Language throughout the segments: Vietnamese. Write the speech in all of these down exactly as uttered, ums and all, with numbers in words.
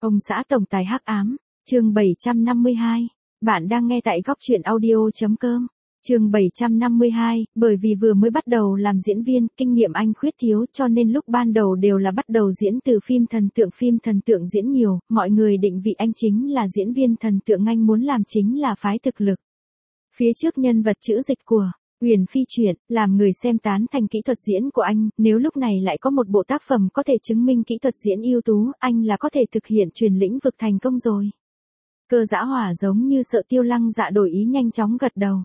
Ông xã tổng tài hắc ám, chương bảy trăm năm mươi hai. Bạn đang nghe tại góc truyện audio.com. Chương bảy trăm năm mươi hai, bởi vì vừa mới bắt đầu làm diễn viên, kinh nghiệm anh khuyết thiếu cho nên lúc ban đầu đều là bắt đầu diễn từ phim thần tượng phim thần tượng diễn nhiều, mọi người định vị anh chính là diễn viên thần tượng, anh muốn làm chính là phái thực lực. Phía trước nhân vật chữ dịch của Huyền Phi truyện, làm người xem tán thành kỹ thuật diễn của anh, nếu lúc này lại có một bộ tác phẩm có thể chứng minh kỹ thuật diễn ưu tú, anh là có thể thực hiện truyền lĩnh vực thành công rồi. Cơ Dã Hỏa giống như sợ Tiêu Lăng Dạ đổi ý nhanh chóng gật đầu.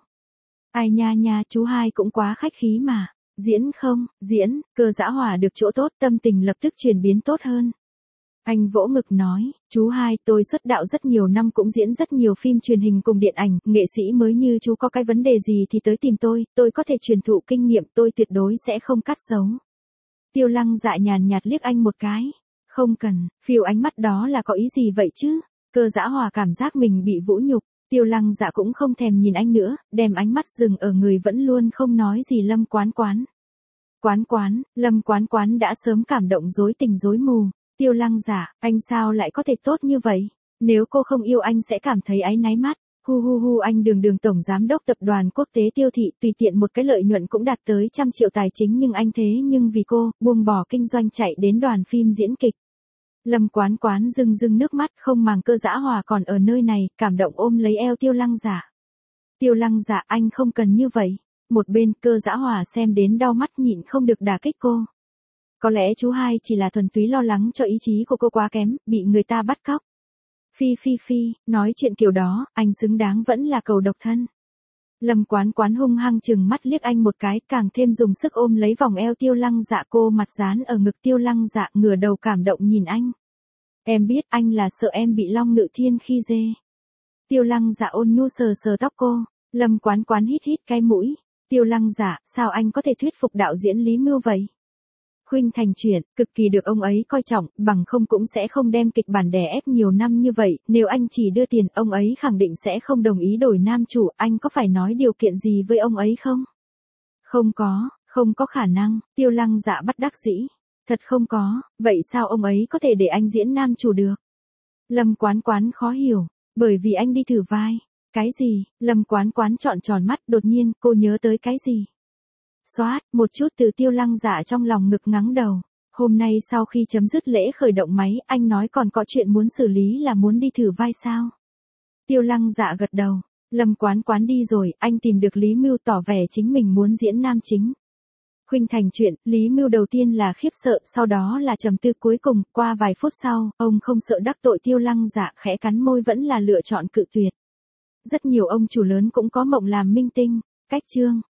Ai nha nha, chú hai cũng quá khách khí mà. Diễn không, diễn, Cơ Dã Hỏa được chỗ tốt, tâm tình lập tức chuyển biến tốt hơn. Anh vỗ ngực nói, chú hai, tôi xuất đạo rất nhiều năm cũng diễn rất nhiều phim truyền hình cùng điện ảnh, nghệ sĩ mới như chú có cái vấn đề gì thì tới tìm tôi, tôi có thể truyền thụ kinh nghiệm, tôi tuyệt đối sẽ không cắt giấu. Tiêu Lăng Dạ nhàn nhạt liếc anh một cái. Không cần, phiêu ánh mắt đó là có ý gì vậy chứ? Cơ Dã Hỏa cảm giác mình bị vũ nhục. Tiêu Lăng Dạ cũng không thèm nhìn anh nữa, đem ánh mắt dừng ở người vẫn luôn không nói gì Lâm Quán Quán. Quán Quán, Lâm Quán Quán đã sớm cảm động rối tình rối mù. Tiêu Lăng Dạ, anh sao lại có thể tốt như vậy? Nếu cô không yêu anh sẽ cảm thấy áy náy mắt. Hu hu hu, anh đường đường tổng giám đốc tập đoàn quốc tế Tiêu thị, tùy tiện một cái lợi nhuận cũng đạt tới trăm triệu tài chính, nhưng anh thế nhưng vì cô, buông bỏ kinh doanh chạy đến đoàn phim diễn kịch. Lâm Quán Quán rưng rưng nước mắt, không màng Cơ Dã Hỏa còn ở nơi này, cảm động ôm lấy eo Tiêu Lăng Dạ. Tiêu Lăng Dạ, anh không cần như vậy. Một bên, Cơ Dã Hỏa xem đến đau mắt nhịn không được đả kích cô. Có lẽ chú hai chỉ là thuần túy lo lắng cho ý chí của cô quá kém, bị người ta bắt cóc. Phi phi phi, nói chuyện kiểu đó, anh xứng đáng vẫn là cầu độc thân. Lâm Quán Quán hung hăng chừng mắt liếc anh một cái, càng thêm dùng sức ôm lấy vòng eo Tiêu Lăng Dạ, cô mặt dán ở ngực Tiêu Lăng Dạ, ngửa đầu cảm động nhìn anh. Em biết anh là sợ em bị Long Ngự Thiên khi dê. Tiêu Lăng Dạ ôn nhu sờ sờ tóc cô. Lâm Quán Quán hít hít cái mũi. Tiêu Lăng Dạ, sao anh có thể thuyết phục đạo diễn Lý Mưu vậy? Khuynh Thành truyện, cực kỳ được ông ấy coi trọng, bằng không cũng sẽ không đem kịch bản đè ép nhiều năm như vậy, nếu anh chỉ đưa tiền, ông ấy khẳng định sẽ không đồng ý đổi nam chủ, anh có phải nói điều kiện gì với ông ấy không? Không có, không có khả năng, Tiêu Lăng Dạ bất đắc dĩ. Thật không có, vậy sao ông ấy có thể để anh diễn nam chủ được? Lâm Quán Quán khó hiểu, bởi vì anh đi thử vai. Cái gì? Lâm Quán Quán trọn tròn mắt, đột nhiên, cô nhớ tới cái gì? Xoát, một chút từ Tiêu Lăng Dạ trong lòng ngực ngắng đầu. Hôm nay sau khi chấm dứt lễ khởi động máy, anh nói còn có chuyện muốn xử lý là muốn đi thử vai sao? Tiêu Lăng Dạ gật đầu. Lâm Quán Quán đi rồi, anh tìm được Lý Mưu tỏ vẻ chính mình muốn diễn nam chính. Khuynh Thành truyện, Lý Mưu đầu tiên là khiếp sợ, sau đó là trầm tư, cuối cùng, qua vài phút sau, ông không sợ đắc tội Tiêu Lăng Dạ, khẽ cắn môi vẫn là lựa chọn cự tuyệt. Rất nhiều ông chủ lớn cũng có mộng làm minh tinh. Cách chương